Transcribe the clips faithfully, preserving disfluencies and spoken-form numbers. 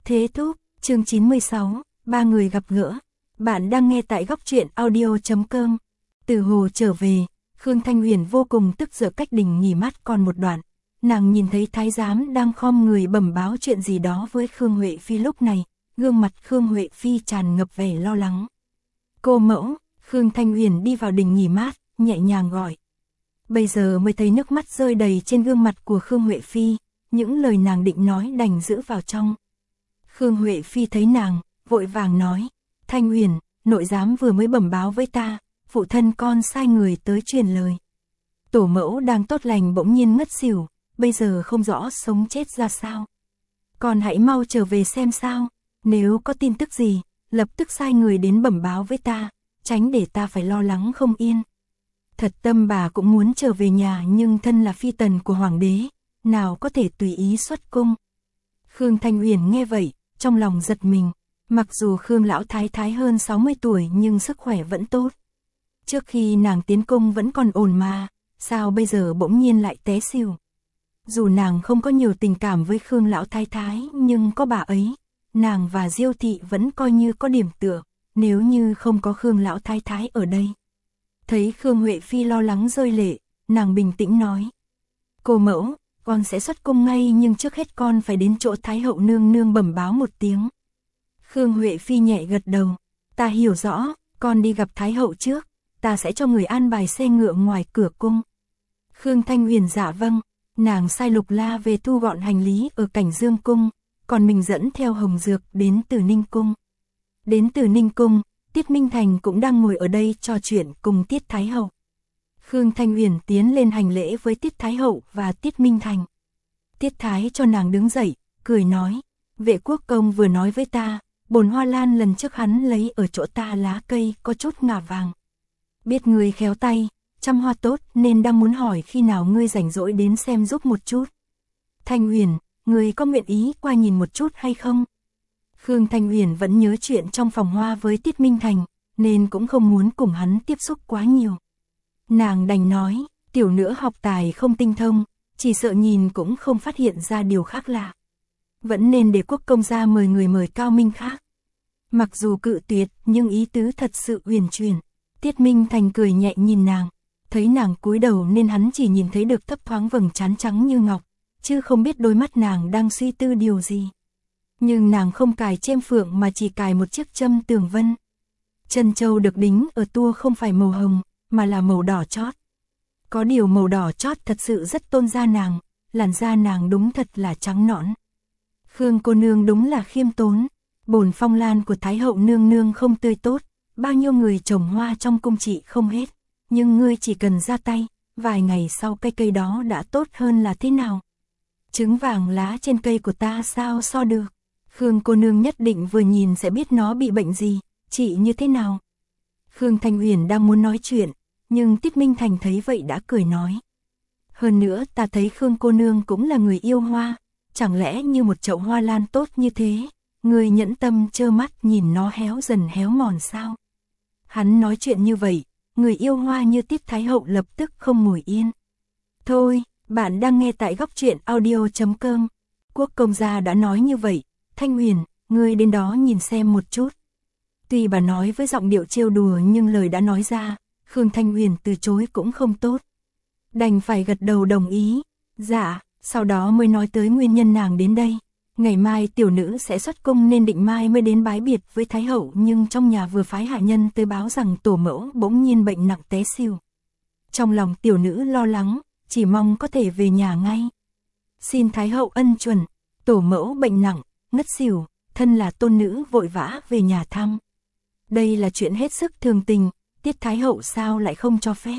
Thế thúc, chương chín mươi sáu, ba người gặp gỡ. Bạn đang nghe tại góc truyện audio.com. Từ hồ trở về, Khương Thanh Huyền vô cùng tức giận cách đình nghỉ mát còn một đoạn. Nàng nhìn thấy thái giám đang khom người bẩm báo chuyện gì đó với Khương Huệ Phi lúc này, gương mặt Khương Huệ Phi tràn ngập vẻ lo lắng. Cô mẫu, Khương Thanh Huyền đi vào đình nghỉ mát, nhẹ nhàng gọi. Bây giờ mới thấy nước mắt rơi đầy trên gương mặt của Khương Huệ Phi, những lời nàng định nói đành giữ vào trong. Khương Huệ Phi thấy nàng, vội vàng nói, Thanh Huyền, nội giám vừa mới bẩm báo với ta, phụ thân con sai người tới truyền lời. Tổ mẫu đang tốt lành bỗng nhiên ngất xỉu, bây giờ không rõ sống chết ra sao. Con hãy mau trở về xem sao, nếu có tin tức gì, lập tức sai người đến bẩm báo với ta, tránh để ta phải lo lắng không yên. Thật tâm bà cũng muốn trở về nhà nhưng thân là phi tần của hoàng đế, nào có thể tùy ý xuất cung. Khương Thanh Huyền nghe vậy, trong lòng giật mình, mặc dù Khương lão thái thái hơn sáu mươi tuổi nhưng sức khỏe vẫn tốt. Trước khi nàng tiến cung vẫn còn ổn mà, sao bây giờ bỗng nhiên lại té xỉu. Dù nàng không có nhiều tình cảm với Khương lão thái thái nhưng có bà ấy, nàng và Diêu thị vẫn coi như có điểm tựa, nếu như không có Khương lão thái thái ở đây. Thấy Khương Huệ Phi lo lắng rơi lệ, nàng bình tĩnh nói. Cô mẫu, con sẽ xuất cung ngay nhưng trước hết con phải đến chỗ Thái hậu nương nương bẩm báo một tiếng. Khương Huệ Phi nhẹ gật đầu. Ta hiểu rõ, con đi gặp Thái hậu trước, ta sẽ cho người an bài xe ngựa ngoài cửa cung. Khương Thanh Huyền dạ vâng, nàng sai Lục La về thu gọn hành lý ở Cảnh Dương cung, còn mình dẫn theo Hồng Dược đến Từ Ninh cung. Đến Từ Ninh cung, Tiết Minh Thành cũng đang ngồi ở đây trò chuyện cùng Tiết Thái hậu. Khương Thanh Huyền tiến lên hành lễ với Tiết Thái hậu và Tiết Minh Thành. Tiết Thái cho nàng đứng dậy, cười nói, Vệ Quốc công vừa nói với ta, bồn hoa lan lần trước hắn lấy ở chỗ ta lá cây có chút ngả vàng. Biết ngươi khéo tay, chăm hoa tốt nên đang muốn hỏi khi nào ngươi rảnh rỗi đến xem giúp một chút. Thanh Huyền, ngươi có nguyện ý qua nhìn một chút hay không? Khương Thanh Huyền vẫn nhớ chuyện trong phòng hoa với Tiết Minh Thành, nên cũng không muốn cùng hắn tiếp xúc quá nhiều. Nàng đành nói, tiểu nữ học tài không tinh thông, chỉ sợ nhìn cũng không phát hiện ra điều khác lạ. Vẫn nên để quốc công gia mời người mời cao minh khác. Mặc dù cự tuyệt, nhưng ý tứ thật sự huyền truyền. Tiết Minh Thành cười nhẹ nhìn nàng, thấy nàng cúi đầu nên hắn chỉ nhìn thấy được thấp thoáng vầng trán trắng như ngọc, chứ không biết đôi mắt nàng đang suy tư điều gì. Nhưng nàng không cài chêm phượng mà chỉ cài một chiếc châm tường vân. Chân châu được đính ở tua không phải màu hồng, mà là màu đỏ chót. Có điều màu đỏ chót thật sự rất tôn da nàng, làn da nàng đúng thật là trắng nõn. Khương cô nương đúng là khiêm tốn, bổn phong lan của Thái hậu nương nương không tươi tốt, bao nhiêu người trồng hoa trong cung chị không hết, nhưng ngươi chỉ cần ra tay, vài ngày sau cây cây đó đã tốt hơn là thế nào? Trứng vàng lá trên cây của ta sao so được? Khương cô nương nhất định vừa nhìn sẽ biết nó bị bệnh gì, trị như thế nào. Khương Thanh Huyền đang muốn nói chuyện, nhưng Tiết Minh Thành thấy vậy đã cười nói. Hơn nữa ta thấy Khương cô nương cũng là người yêu hoa, chẳng lẽ như một chậu hoa lan tốt như thế, người nhẫn tâm trơ mắt nhìn nó héo dần héo mòn sao? Hắn nói chuyện như vậy, người yêu hoa như Tiết Thái hậu lập tức không ngồi yên. Thôi, bạn đang nghe tại góc truyện audio.com. Quốc công gia đã nói như vậy, Thanh Huyền, ngươi đến đó nhìn xem một chút. Tuy bà nói với giọng điệu trêu đùa nhưng lời đã nói ra, Khương Thanh Huyền từ chối cũng không tốt. Đành phải gật đầu đồng ý, dạ, sau đó mới nói tới nguyên nhân nàng đến đây. Ngày mai tiểu nữ sẽ xuất cung nên định mai mới đến bái biệt với Thái hậu nhưng trong nhà vừa phái hạ nhân tới báo rằng tổ mẫu bỗng nhiên bệnh nặng té xỉu. Trong lòng tiểu nữ lo lắng, chỉ mong có thể về nhà ngay. Xin Thái hậu ân chuẩn, tổ mẫu bệnh nặng, ngất xỉu, thân là tôn nữ vội vã về nhà thăm. Đây là chuyện hết sức thường tình, Tiết Thái hậu sao lại không cho phép.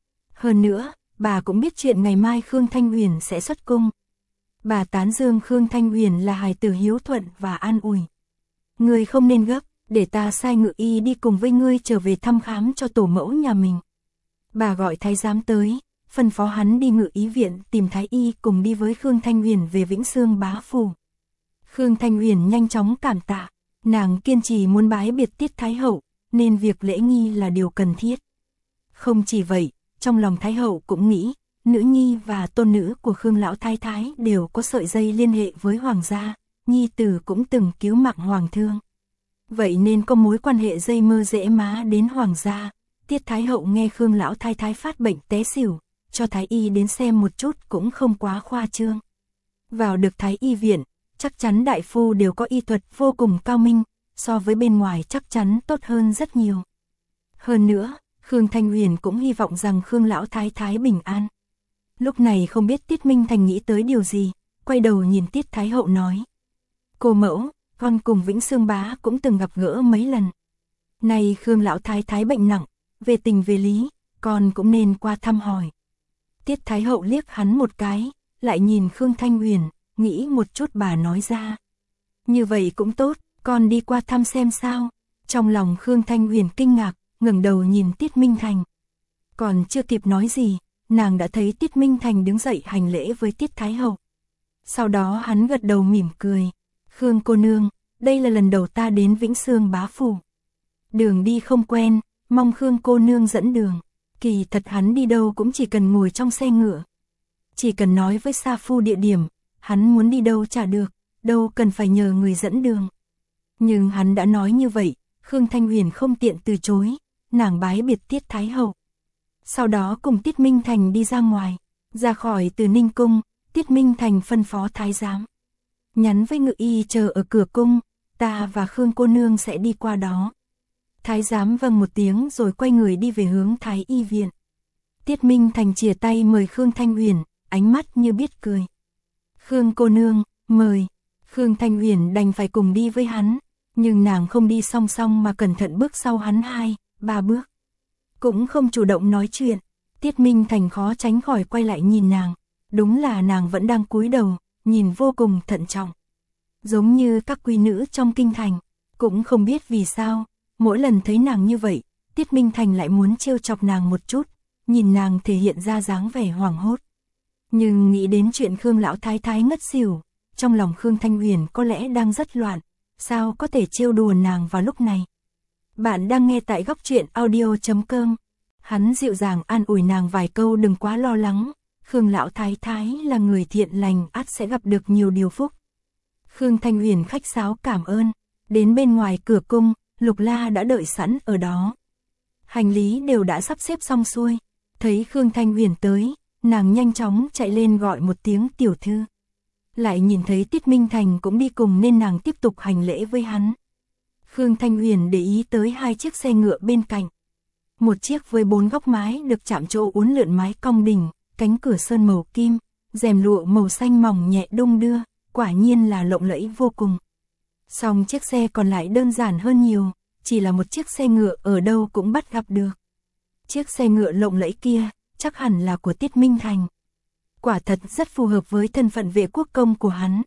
Hơn nữa, bà cũng biết chuyện ngày mai Khương Thanh Huyền sẽ xuất cung. Bà tán dương Khương Thanh Huyền là hài tử hiếu thuận và an ủi. Ngươi không nên gấp, để ta sai ngự y đi cùng với ngươi trở về thăm khám cho tổ mẫu nhà mình. Bà gọi thái giám tới, phân phó hắn đi ngự y viện tìm thái y cùng đi với Khương Thanh Huyền về Vĩnh Xương bá phủ. Khương Thanh Huyền nhanh chóng cảm tạ, nàng kiên trì muốn bái biệt Tiết Thái hậu, nên việc lễ nghi là điều cần thiết. Không chỉ vậy, trong lòng Thái hậu cũng nghĩ, nữ nhi và tôn nữ của Khương lão thái thái đều có sợi dây liên hệ với hoàng gia, nhi tử cũng từng cứu mạng hoàng thương. Vậy nên có mối quan hệ dây mơ rễ má đến hoàng gia. Tiết Thái Hậu nghe Khương lão thái thái phát bệnh té xỉu, cho thái y đến xem một chút cũng không quá khoa trương. Vào được thái y viện, chắc chắn đại phu đều có y thuật vô cùng cao minh, so với bên ngoài chắc chắn tốt hơn rất nhiều. Hơn nữa, Khương Thanh Huyền cũng hy vọng rằng Khương lão thái thái bình an. Lúc này không biết Tiết Minh Thành nghĩ tới điều gì, quay đầu nhìn Tiết Thái Hậu nói: "Cô mẫu, con cùng Vĩnh Xương bá cũng từng gặp gỡ mấy lần. Này Khương lão thái thái bệnh nặng, về tình về lý, con cũng nên qua thăm hỏi." Tiết Thái Hậu liếc hắn một cái, lại nhìn Khương Thanh Huyền, nghĩ một chút bà nói ra: "Như vậy cũng tốt, con đi qua thăm xem sao." Trong lòng Khương Thanh Huyền kinh ngạc, ngẩng đầu nhìn Tiết Minh Thành. Còn chưa kịp nói gì, nàng đã thấy Tiết Minh Thành đứng dậy hành lễ với Tiết Thái Hậu. Sau đó hắn gật đầu mỉm cười: "Khương cô nương, đây là lần đầu ta đến Vĩnh Xương bá phủ. Đường đi không quen, mong Khương cô nương dẫn đường." Kỳ thật hắn đi đâu cũng chỉ cần ngồi trong xe ngựa. Chỉ cần nói với sa phu địa điểm, hắn muốn đi đâu chả được, đâu cần phải nhờ người dẫn đường. Nhưng hắn đã nói như vậy, Khương Thanh Huyền không tiện từ chối, nàng bái biệt Tiết Thái Hậu. Sau đó cùng Tiết Minh Thành đi ra ngoài, ra khỏi Từ Ninh cung, Tiết Minh Thành phân phó thái giám: "Nhắn với ngự y chờ ở cửa cung, ta và Khương cô nương sẽ đi qua đó." Thái giám vâng một tiếng rồi quay người đi về hướng Thái y viện. Tiết Minh Thành chìa tay mời Khương Thanh Huyền, ánh mắt như biết cười: "Khương cô nương, mời." Khương Thanh Huyền đành phải cùng đi với hắn, nhưng nàng không đi song song mà cẩn thận bước sau hắn hai, ba bước. Cũng không chủ động nói chuyện. Tiết Minh Thành khó tránh khỏi quay lại nhìn nàng, đúng là nàng vẫn đang cúi đầu, nhìn vô cùng thận trọng. Giống như các quý nữ trong kinh thành, cũng không biết vì sao, mỗi lần thấy nàng như vậy, Tiết Minh Thành lại muốn trêu chọc nàng một chút, nhìn nàng thể hiện ra dáng vẻ hoảng hốt. Nhưng nghĩ đến chuyện Khương lão thái thái ngất xỉu, trong lòng Khương Thanh Huyền có lẽ đang rất loạn, sao có thể trêu đùa nàng vào lúc này. Bạn đang nghe tại góc truyện audio chấm com. Hắn dịu dàng an ủi nàng vài câu đừng quá lo lắng, Khương lão thái thái là người thiện lành, ắt sẽ gặp được nhiều điều phúc. Khương Thanh Huyền khách sáo cảm ơn, đến bên ngoài cửa cung, Lục La đã đợi sẵn ở đó. Hành lý đều đã sắp xếp xong xuôi, thấy Khương Thanh Huyền tới, nàng nhanh chóng chạy lên gọi một tiếng tiểu thư. Lại nhìn thấy Tiết Minh Thành cũng đi cùng nên nàng tiếp tục hành lễ với hắn. Khương Thanh Huyền để ý tới hai chiếc xe ngựa bên cạnh. Một chiếc với bốn góc mái được chạm trổ uốn lượn mái cong đỉnh, cánh cửa sơn màu kim, rèm lụa màu xanh mỏng nhẹ đung đưa, quả nhiên là lộng lẫy vô cùng. Song chiếc xe còn lại đơn giản hơn nhiều, chỉ là một chiếc xe ngựa ở đâu cũng bắt gặp được. Chiếc xe ngựa lộng lẫy kia, chắc hẳn là của Tiết Minh Thành. Quả thật rất phù hợp với thân phận vệ quốc công của hắn.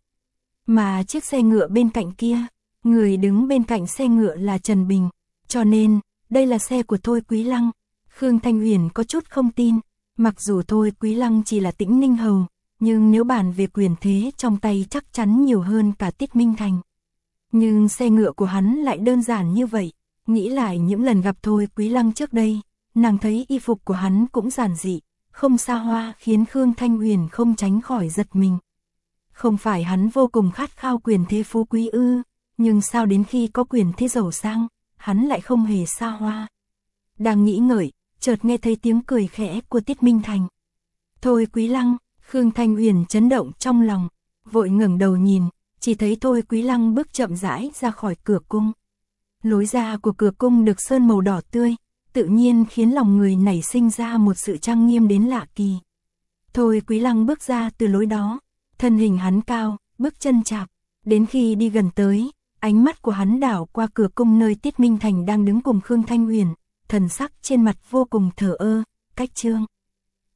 Mà chiếc xe ngựa bên cạnh kia, người đứng bên cạnh xe ngựa là Trần Bình, cho nên, đây là xe của Thôi Quý Lăng. Khương Thanh Huyền có chút không tin, mặc dù Thôi Quý Lăng chỉ là Tĩnh Ninh hầu, nhưng nếu bàn về quyền thế trong tay chắc chắn nhiều hơn cả Tiết Minh Thành. Nhưng xe ngựa của hắn lại đơn giản như vậy, nghĩ lại những lần gặp Thôi Quý Lăng trước đây, nàng thấy y phục của hắn cũng giản dị, không xa hoa, khiến Khương Thanh Huyền không tránh khỏi giật mình. Không phải hắn vô cùng khát khao quyền thế phú quý ư, nhưng sao đến khi có quyền thế giàu sang, hắn lại không hề xa hoa. Đang nghĩ ngợi, chợt nghe thấy tiếng cười khẽ của Tiết Minh Thành. Thôi Quý Lăng, Khương Thanh Huyền chấn động trong lòng, vội ngẩng đầu nhìn, chỉ thấy Thôi Quý Lăng bước chậm rãi ra khỏi cửa cung. Lối ra của cửa cung được sơn màu đỏ tươi, tự nhiên khiến lòng người nảy sinh ra một sự trang nghiêm đến lạ kỳ. Thôi Quý Lăng bước ra từ lối đó, thân hình hắn cao, bước chân chạp, đến khi đi gần tới, ánh mắt của hắn đảo qua cửa cung nơi Tiết Minh Thành đang đứng cùng Khương Thanh Huyền, thần sắc trên mặt vô cùng thờ ơ, cách trương.